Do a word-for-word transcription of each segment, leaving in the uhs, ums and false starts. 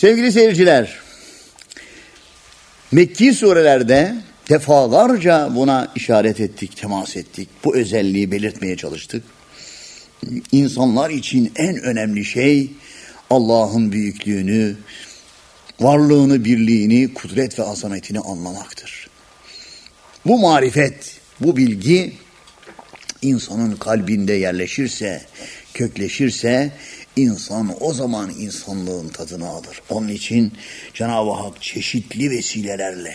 Sevgili seyirciler, Mekki surelerde defalarca buna işaret ettik, temas ettik. Bu özelliği belirtmeye çalıştık. İnsanlar için en önemli şey Allah'ın büyüklüğünü, varlığını, birliğini, kudret ve azametini anlamaktır. Bu marifet, bu bilgi insanın kalbinde yerleşirse, kökleşirse insan o zaman insanlığın tadını alır. Onun için Cenab-ı Hak çeşitli vesilelerle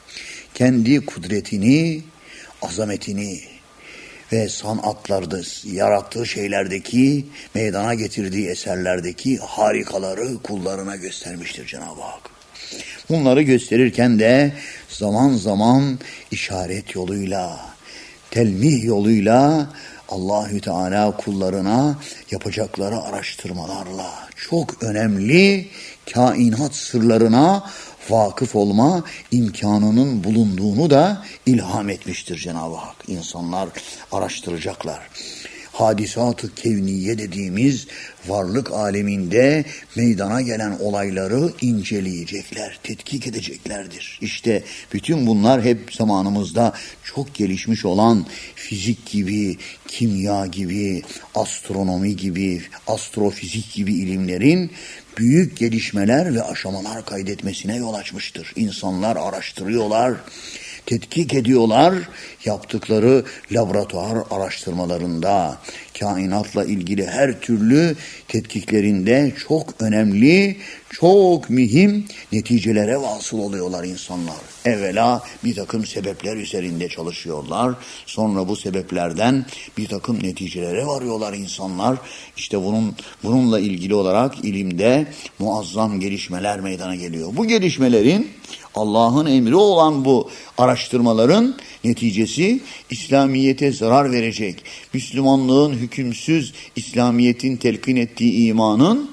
kendi kudretini, azametini ve sanatlarda yarattığı şeylerdeki, meydana getirdiği eserlerdeki harikaları kullarına göstermiştir Cenab-ı Hak. Bunları gösterirken de zaman zaman işaret yoluyla, telmih yoluyla Allahü Teala kullarına yapacakları araştırmalarla çok önemli kainat sırlarına vakıf olma imkanının bulunduğunu da ilham etmiştir Cenab-ı Hak. İnsanlar araştıracaklar. Hadisat-ı kevniye dediğimiz varlık aleminde meydana gelen olayları inceleyecekler, tetkik edeceklerdir. İşte bütün bunlar hep zamanımızda çok gelişmiş olan fizik gibi, kimya gibi, astronomi gibi, astrofizik gibi ilimlerin büyük gelişmeler ve aşamalar kaydetmesine yol açmıştır. İnsanlar araştırıyorlar, tetkik ediyorlar, yaptıkları laboratuvar araştırmalarında, kainatla ilgili her türlü tetkiklerinde çok önemli, çok mühim neticelere vasıl oluyorlar insanlar. Evvela bir takım sebepler üzerinde çalışıyorlar, sonra bu sebeplerden bir takım neticelere varıyorlar insanlar. İşte bunun bununla ilgili olarak ilimde muazzam gelişmeler meydana geliyor. Bu gelişmelerin, Allah'ın emri olan bu araştırmaların neticesi İslamiyet'e zarar verecek. Müslümanlığın hükümsüz, İslamiyet'in telkin ettiği imanın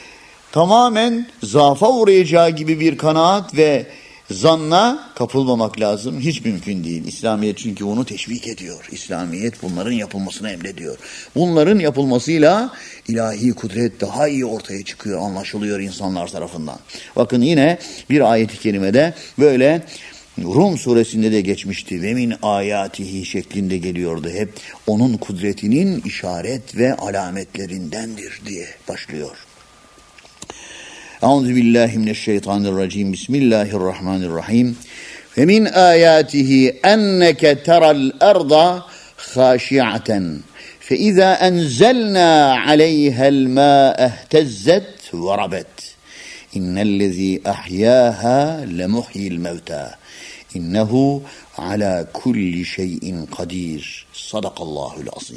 tamamen zaafa uğrayacağı gibi bir kanaat ve zanna kapılmamak lazım. Hiç mümkün değil. İslamiyet çünkü bunu teşvik ediyor. İslamiyet bunların yapılmasını emrediyor. Bunların yapılmasıyla ilahi kudret daha iyi ortaya çıkıyor, anlaşılıyor insanlar tarafından. Bakın yine bir ayet-i kerimede böyle Rum suresinde de geçmişti. Ve min ayatihi şeklinde geliyordu hep. Onun kudretinin işaret ve alametlerindendir diye başlıyor. Euzubillahimineşşeytanirracim. Bismillahirrahmanirrahim. Ve min ayatihi enneke teral erda haşi'aten fe izâ enzelnâ aleyhel mâ ehtezzet ve rabet. İnnellezî ahyâhâ lemuhyil mevtâ. İnnehu ala kulli şeyin kadir. Sadakallahul azim.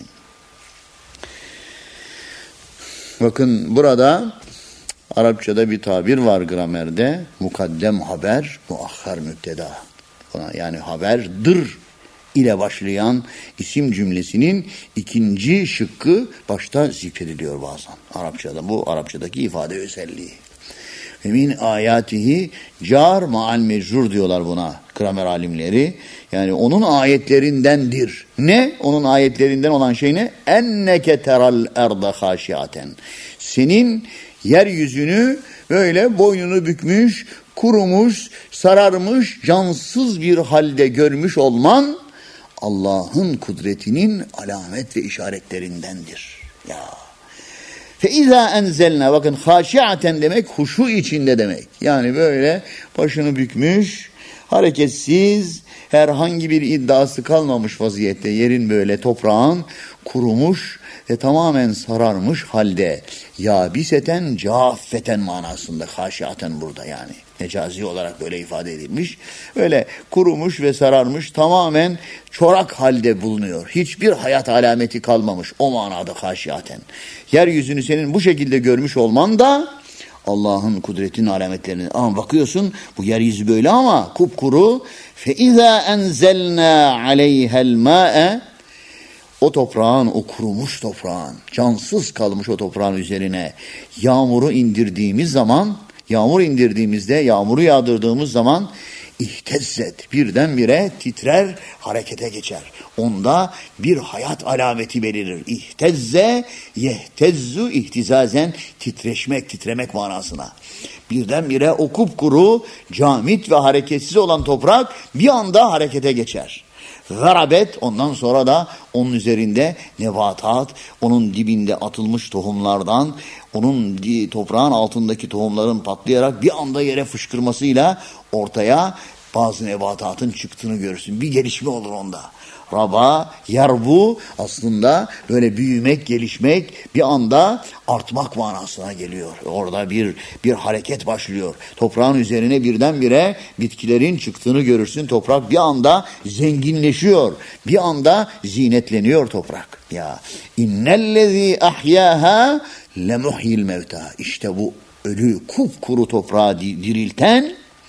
Bakın burada Arapçada bir tabir var gramerde. Mukaddem haber, muahhar müpteda. Yani haberdir ile başlayan isim cümlesinin ikinci şıkkı başta zikrediliyor bazen. Arapçada bu Arapçadaki ifade özelliği. Min ayatihi car maal mecrur diyorlar buna gramer alimleri. Yani onun ayetlerindendir. Ne? Onun ayetlerinden olan şey ne? Enneke teral erda haşiaten. Senin yeryüzünü böyle boynunu bükmüş, kurumuş, sararmış, cansız bir halde görmüş olman Allah'ın kudretinin alamet ve işaretlerindendir. Ya. Feiza enzelna, bakın haşiaten demek huşu içinde demek. Yani böyle başını bükmüş, hareketsiz, herhangi bir iddiası kalmamış vaziyette yerin böyle toprağın kurumuş ve tamamen sararmış halde. Yabiseten caffeten manasında haşiaten burada yani. Mecazi olarak böyle ifade edilmiş. Öyle kurumuş ve sararmış, tamamen çorak halde bulunuyor. Hiçbir hayat alameti kalmamış. O manada haşiaten. Yeryüzünü senin bu şekilde görmüş olman da Allah'ın kudretinin alametlerini. Ama bakıyorsun bu yeryüzü böyle ama kupkuru. فَاِذَا اَنْزَلْنَا عَلَيْهَا الْمَاءَ O toprağın, o kurumuş toprağın, cansız kalmış o toprağın üzerine yağmuru indirdiğimiz zaman, yağmur indirdiğimizde, yağmuru yağdırdığımız zaman İhtezzet, birdenbire titrer, harekete geçer. Onda bir hayat alameti belirir. İhtezze, yehtezzu, ihtizazen, titreşmek, titremek manasına. Birdenbire o kupkuru, camit ve hareketsiz olan toprak bir anda harekete geçer. Garabet, ondan sonra da onun üzerinde nebatat, onun dibinde atılmış tohumlardan, onun toprağın altındaki tohumların patlayarak bir anda yere fışkırmasıyla ortaya bazı nebatatın çıktığını görürsün. Bir gelişme olur onda. Raba, yarbu aslında böyle büyümek, gelişmek, bir anda artmak manasına geliyor. Orada bir bir hareket başlıyor. Toprağın üzerine birdenbire bitkilerin çıktığını görürsün. Toprak bir anda zenginleşiyor. Bir anda zinetleniyor toprak. Ya innellezî ahyâhâ lemuhyil mevtâ. İşte bu ölü kupkuru toprağı dirilten,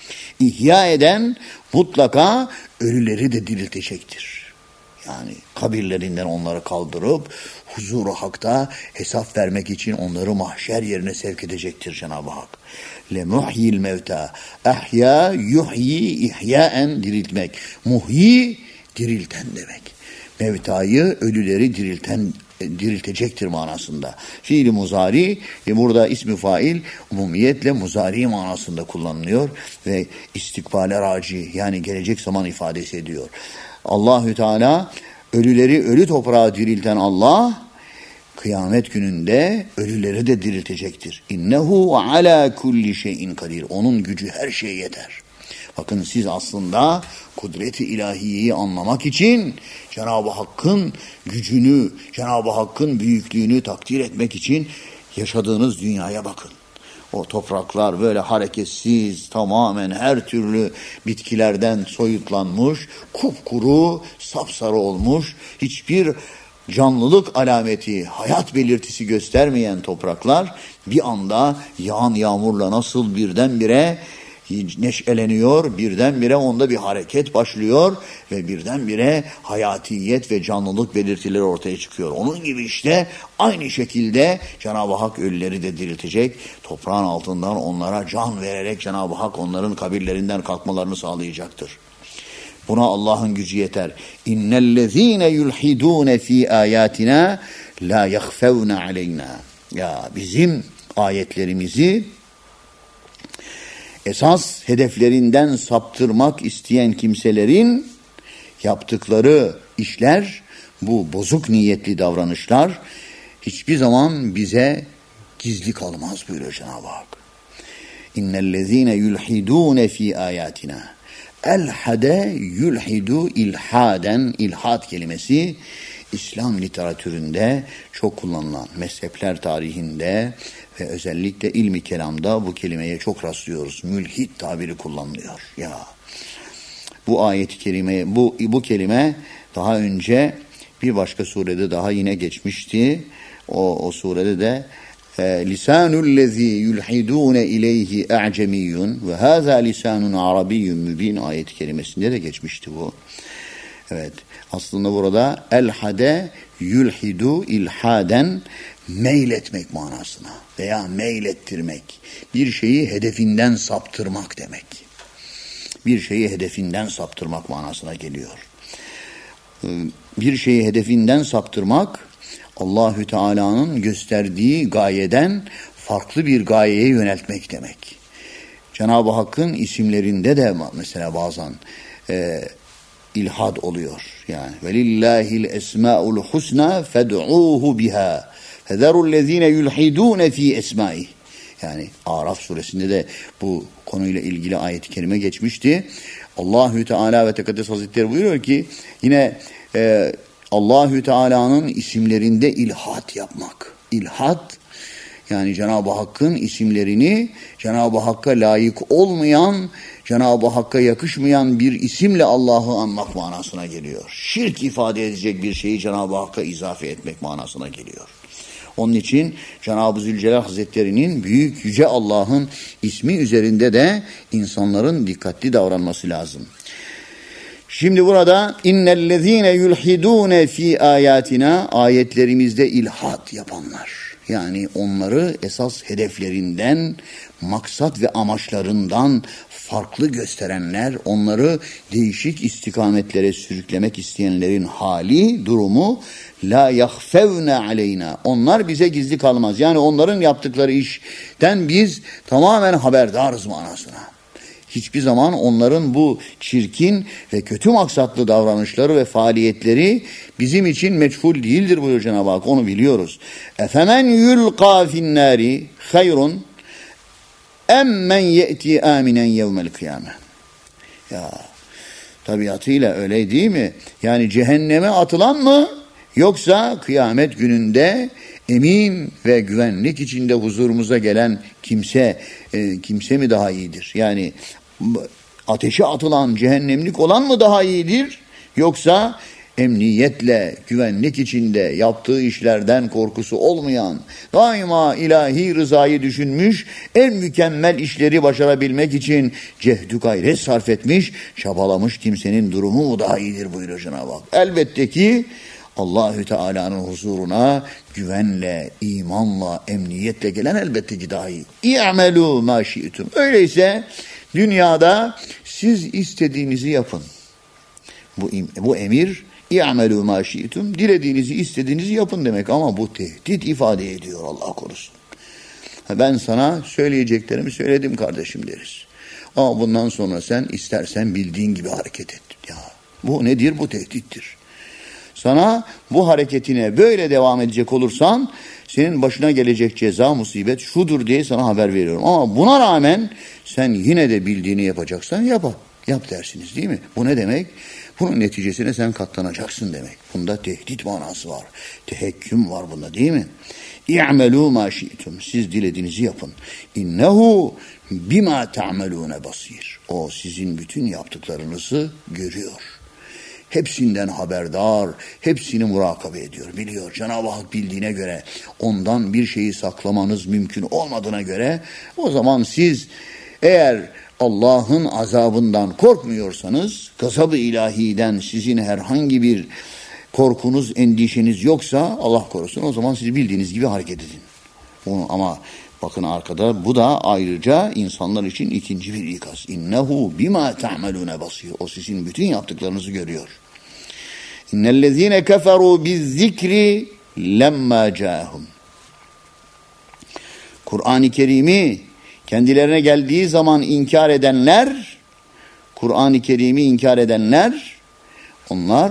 ihya eden mutlaka ölüleri de diriltecektir. Yani kabirlerinden onları kaldırıp huzuru hakta hesap vermek için onları mahşer yerine sevk edecektir Cenab-ı Hak. Lemuhyil mevta. Ahya yuhyi ihyaen, diriltmek. Muhyi dirilten demek. Mevtayı, ölüleri dirilten diriltecektir manasında. Fiil-i muzari e burada ismi fail umumiyetle muzari manasında kullanılıyor ve istikbale raci, yani gelecek zaman ifadesi ediyor. Allahü Teala ölüleri, ölü toprağı dirilten Allah kıyamet gününde ölüleri de diriltecektir. İnnehu ala kulli şeyin kadir. Onun gücü her şeye yeter. Bakın siz aslında kudret-i ilahiyeyi anlamak için Cenab-ı Hakk'ın gücünü, Cenab-ı Hakk'ın büyüklüğünü takdir etmek için yaşadığınız dünyaya bakın. O topraklar böyle hareketsiz, tamamen her türlü bitkilerden soyutlanmış, kupkuru, sapsarı olmuş, hiçbir canlılık alameti, hayat belirtisi göstermeyen topraklar bir anda yağan yağmurla nasıl birdenbire neşeleniyor, birdenbire onda bir hareket başlıyor ve birdenbire hayatiyet ve canlılık belirtileri ortaya çıkıyor. Onun gibi işte aynı şekilde Cenab-ı Hak ölüleri de diriltecek. Toprağın altından onlara can vererek Cenab-ı Hak onların kabirlerinden kalkmalarını sağlayacaktır. Buna Allah'ın gücü yeter. İnnellezîne yulhidûne fî âyâtinâ lâ yakhfevne aleynâ. Ya bizim ayetlerimizi esas hedeflerinden saptırmak isteyen kimselerin yaptıkları işler, bu bozuk niyetli davranışlar hiçbir zaman bize gizli kalmaz buyuruyor Cenab-ı Hak. İnnellezîne yulhidûne fî âyâtinâ. Elhade yulhidu ilhaden, ilhad kelimesi İslam literatüründe çok kullanılan, mezhepler tarihinde ve özellikle ilmi kelamda bu kelimeye çok rastlıyoruz. Mülhid tabiri kullanılıyor. Ya bu ayet-i kerime, bu bu kelime daha önce bir başka surede daha yine geçmişti. O o surede de lisanul lezî yulhidûne ileyhi a'cemiyyun ve hâzâ lisanun arabiyyun mübin ayet-i kerimesinde de geçmişti bu. Evet. Aslında burada elhade yulhidu ilhaden, meyletmek manasına veya meylettirmek. Bir şeyi hedefinden saptırmak demek. Bir şeyi hedefinden saptırmak manasına geliyor. Bir şeyi hedefinden saptırmak, Allahü Teala'nın gösterdiği gayeden farklı bir gayeye yöneltmek demek. Cenab-ı Hakk'ın isimlerinde de mesela bazen e, ilhad oluyor. Yani velillahil esmaul husna fed'uhu biha fezerul-lezine yulhidun fi esma'i. Yani Araf suresinde de bu konuyla ilgili ayet-i kerime geçmişti. Allahü Teala ve Tekaddes Hazretleri buyuruyor ki yine e, Allahü Teala'nın isimlerinde ilhat yapmak. İlhat yani Cenab-ı Hakk'ın isimlerini Cenab-ı Hakk'a layık olmayan, Cenab-ı Hakk'a yakışmayan bir isimle Allah'ı anmak manasına geliyor. Şirk ifade edecek bir şeyi Cenab-ı Hakk'a izafe etmek manasına geliyor. Onun için Cenab-ı Zülcelal Hazretleri'nin büyük yüce Allah'ın ismi üzerinde de insanların dikkatli davranması lazım. Şimdi burada innellezîne yulhidûne fî âyâtinâ, ayetlerimizde ilhat yapanlar. Yani onları esas hedeflerinden maksat ve amaçlarından farklı gösterenler, onları değişik istikametlere sürüklemek isteyenlerin hali, durumu la yahfevne aleyna. Onlar bize gizli kalmaz. Yani onların yaptıkları işten biz tamamen haberdarız manasına. Hiçbir zaman onların bu çirkin ve kötü maksatlı davranışları ve faaliyetleri bizim için meçhul değildir buyuruyor Cenab-ı Hak. Onu biliyoruz. Efemen yulqa finnâri hayrun emmen ye'ti aminen yevmel kıyame. Ya tabiatıyla öyle değil mi? Yani cehenneme atılan mı yoksa kıyamet gününde emin ve güvenlik içinde huzurumuza gelen kimse e, kimse mi daha iyidir? Yani ateşe atılan, cehennemlik olan mı daha iyidir? Yoksa emniyetle, güvenlik içinde yaptığı işlerden korkusu olmayan, daima ilahi rızayı düşünmüş, en mükemmel işleri başarabilmek için cehdü gayret sarf etmiş, çabalamış kimsenin durumu mu daha iyidir buyuruyor Cenab-ı Hak. Elbette ki Allahü Teala'nın huzuruna güvenle, imanla, emniyetle gelen elbette ki daha iyi. İ'melû mâ şi'tum. Öyleyse dünyada siz istediğinizi yapın. Bu, bu emir İ'melû mâ şi'tum. Dilediğinizi, istediğinizi yapın demek ama bu tehdit ifade ediyor, Allah korusun. Ben sana söyleyeceklerimi söyledim kardeşim deriz. Ama bundan sonra sen istersen bildiğin gibi hareket et. Ya bu nedir? Bu tehdittir. Sana bu hareketine böyle devam edecek olursan senin başına gelecek ceza, musibet şudur diye sana haber veriyorum. Ama buna rağmen sen yine de bildiğini yapacaksan yap. Yap dersiniz değil mi? Bu ne demek? Bunun neticesine sen katlanacaksın demek. Bunda tehdit manası var. Tehekküm var bunda değil mi? İ'melû mâ şi'tum. Siz dilediğinizi yapın. İnnehu bimâ ta'melûne basîr. O sizin bütün yaptıklarınızı görüyor. Hepsinden haberdar, hepsini murakabe ediyor, biliyor. Cenab-ı Hak bildiğine göre, ondan bir şeyi saklamanız mümkün olmadığına göre, o zaman siz eğer Allah'ın azabından korkmuyorsanız, gazab-ı ilahiden sizin herhangi bir korkunuz, endişeniz yoksa, Allah korusun, o zaman siz bildiğiniz gibi hareket edin. Onu, ama bakın arkada bu da ayrıca insanlar için ikinci bir ikaz. İnnehu bima ta'melune basir. O sizin bütün yaptıklarınızı görüyor. İnnellezine keferu bizzikri lemma ca'hum. Kur'an-ı Kerim'i kendilerine geldiği zaman inkar edenler, Kur'an-ı Kerim'i inkar edenler, onlar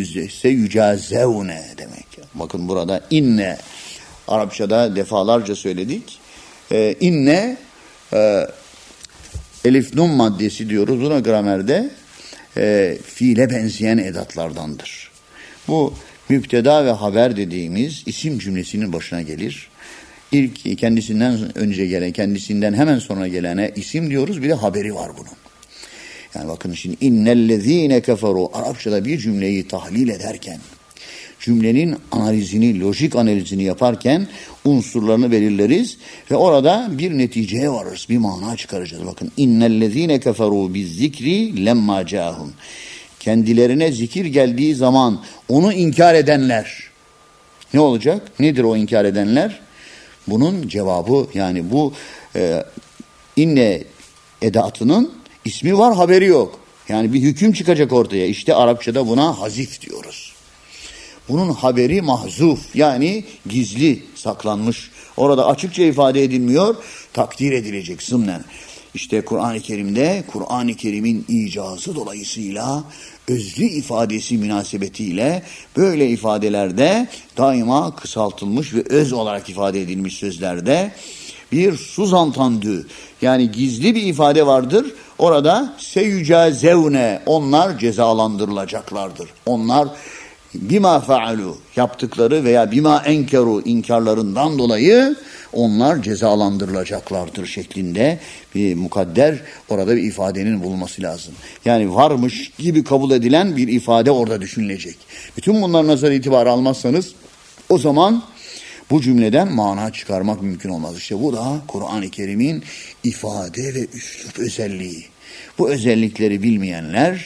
seyücazevne demek. Bakın burada inne, Arapçada defalarca söyledik. Ee, inne e, elif nun maddesi diyoruz. Buna gramerde e, fiile benzeyen edatlardandır. Bu müpteda ve haber dediğimiz isim cümlesinin başına gelir. İlk kendisinden önce gelen, kendisinden hemen sonra gelene isim diyoruz. Bir de haberi var bunun. Yani bakın şimdi innellezine keferu, Arapçada bir cümleyi tahlil ederken, cümlenin analizini, lojik analizini yaparken unsurlarını belirleriz ve orada bir neticeye varırız, bir mana çıkaracağız. Bakın innellezine keferu bizzikri lemma ca'hum. Kendilerine zikir geldiği zaman onu inkar edenler. Ne olacak? Nedir o inkar edenler? Bunun cevabı, yani bu e, inne edatının ismi var, haberi yok. Yani bir hüküm çıkacak ortaya. İşte Arapçada buna hazif diyoruz. Bunun haberi mahzuf, yani gizli, saklanmış. Orada açıkça ifade edilmiyor, takdir edilecek zımnen. İşte Kur'an-ı Kerim'de, Kur'an-ı Kerim'in icazı dolayısıyla, özlü ifadesi münasebetiyle böyle ifadelerde daima kısaltılmış ve öz olarak ifade edilmiş sözlerde bir suzantandü, yani gizli bir ifade vardır. Orada seyücazevne, onlar cezalandırılacaklardır. Onlar bima faalu, yaptıkları veya bima enkeru, inkarlarından dolayı onlar cezalandırılacaklardır şeklinde bir mukadder orada bir ifadenin bulunması lazım. Yani varmış gibi kabul edilen bir ifade orada düşünülecek. Bütün bunlar nazar itibarı almazsanız o zaman bu cümleden mana çıkarmak mümkün olmaz. İşte bu da Kur'an-ı Kerim'in ifade ve üslup özelliği. Bu özellikleri bilmeyenler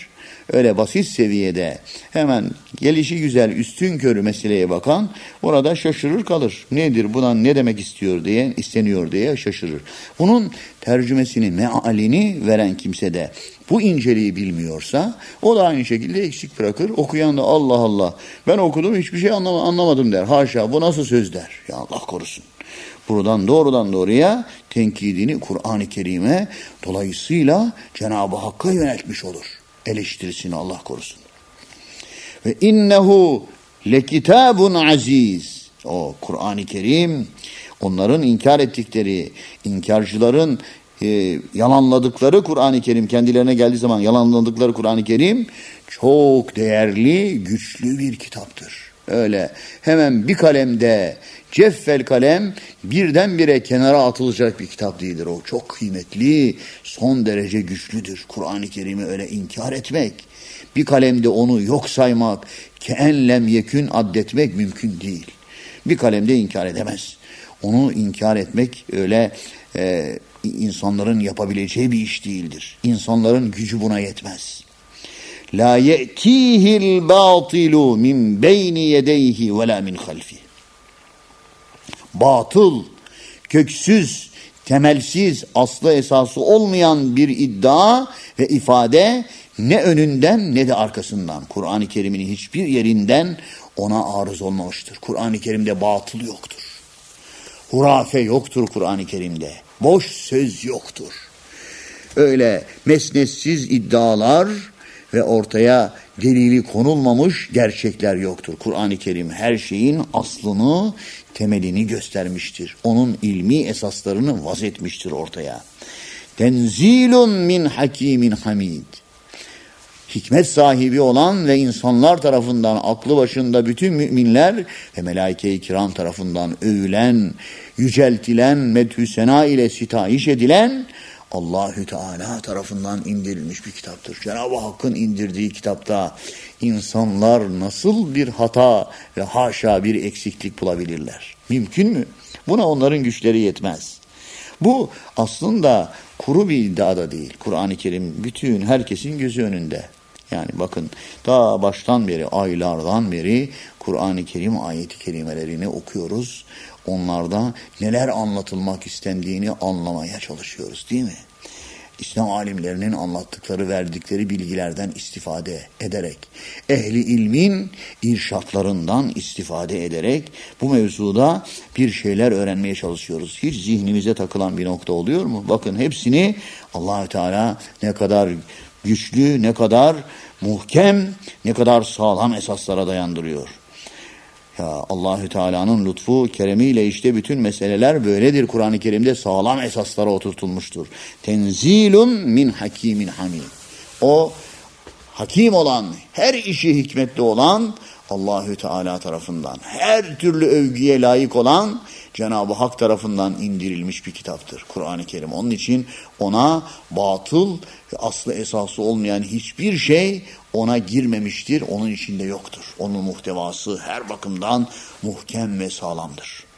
öyle basit seviyede hemen gelişi güzel üstün körü meseleye bakan orada şaşırır kalır. Nedir bundan ne demek istiyor diye isteniyor diye şaşırır. Bunun tercümesini mealini veren kimse de bu inceliği bilmiyorsa o da aynı şekilde eksik bırakır. Okuyan da Allah Allah ben okudum hiçbir şey anlamadım der. Haşa bu nasıl söz der. Ya Allah korusun. Buradan doğrudan doğruya tenkidini Kur'an-ı Kerim'e dolayısıyla Cenab-ı Hakk'a yöneltmiş olur. Eleştirisini Allah korusun. Ve innehu lekitabun aziz. O Kur'an-ı Kerim onların inkar ettikleri, inkarcıların e, yalanladıkları Kur'an-ı Kerim kendilerine geldiği zaman yalanladıkları Kur'an-ı Kerim çok değerli, güçlü bir kitaptır. Öyle hemen bir kalemde ceffel kalem birdenbire kenara atılacak bir kitap değildir. O çok kıymetli, son derece güçlüdür. Kur'an-ı Kerim'i öyle inkar etmek, bir kalemde onu yok saymak, keen lem yekün addetmek mümkün değil. Bir kalemde inkar edemez. Onu inkar etmek öyle e, insanların yapabileceği bir iş değildir. İnsanların gücü buna yetmez. La ye'tihil batilu min beyni yedeyhi ve la min halfi. Batıl, köksüz, temelsiz, aslı esası olmayan bir iddia ve ifade ne önünden ne de arkasından. Kur'an-ı Kerim'in hiçbir yerinden ona arız olmamıştır. Kur'an-ı Kerim'de batıl yoktur. Hurafe yoktur Kur'an-ı Kerim'de. Boş söz yoktur. Öyle mesnetsiz iddialar ve ortaya delili konulmamış gerçekler yoktur. Kur'an-ı Kerim her şeyin aslını, temelini göstermiştir. Onun ilmi esaslarını vaz etmiştir ortaya. Tenzilun min hakimin hamid. Hikmet sahibi olan ve insanlar tarafından aklı başında bütün müminler ve melaike-i kiram tarafından övülen, yüceltilen, medhü sena ile sitayiş edilen Allahü Teala tarafından indirilmiş bir kitaptır. Cenab-ı Hakk'ın indirdiği kitapta insanlar nasıl bir hata ve haşa bir eksiklik bulabilirler? Mümkün mü? Buna onların güçleri yetmez. Bu aslında kuru bir iddia da değil. Kur'an-ı Kerim bütün herkesin gözü önünde. Yani bakın ta baştan beri, aylardan beri Kur'an-ı Kerim ayet-i kerimelerini okuyoruz. Onlarda neler anlatılmak istendiğini anlamaya çalışıyoruz değil mi? İslam alimlerinin anlattıkları, verdikleri bilgilerden istifade ederek, ehli ilmin irşatlarından istifade ederek bu mevzuda bir şeyler öğrenmeye çalışıyoruz. Hiç zihnimize takılan bir nokta oluyor mu? Bakın hepsini Allah-u Teala ne kadar güçlü, ne kadar muhkem, ne kadar sağlam esaslara dayandırıyor. Ya Allahü Teala'nın lütfu, keremiyle işte bütün meseleler böyledir. Kur'an-ı Kerim'de sağlam esaslara oturtulmuştur. Tenzilun min hakimin hamid. O hakim olan, her işi hikmetli olan Allahü Teala tarafından, her türlü övgüye layık olan Cenab-ı Hak tarafından indirilmiş bir kitaptır Kur'an-ı Kerim. Onun için ona batıl ve aslı esası olmayan hiçbir şey ona girmemiştir, onun içinde yoktur. Onun muhtevası her bakımdan muhkem ve sağlamdır.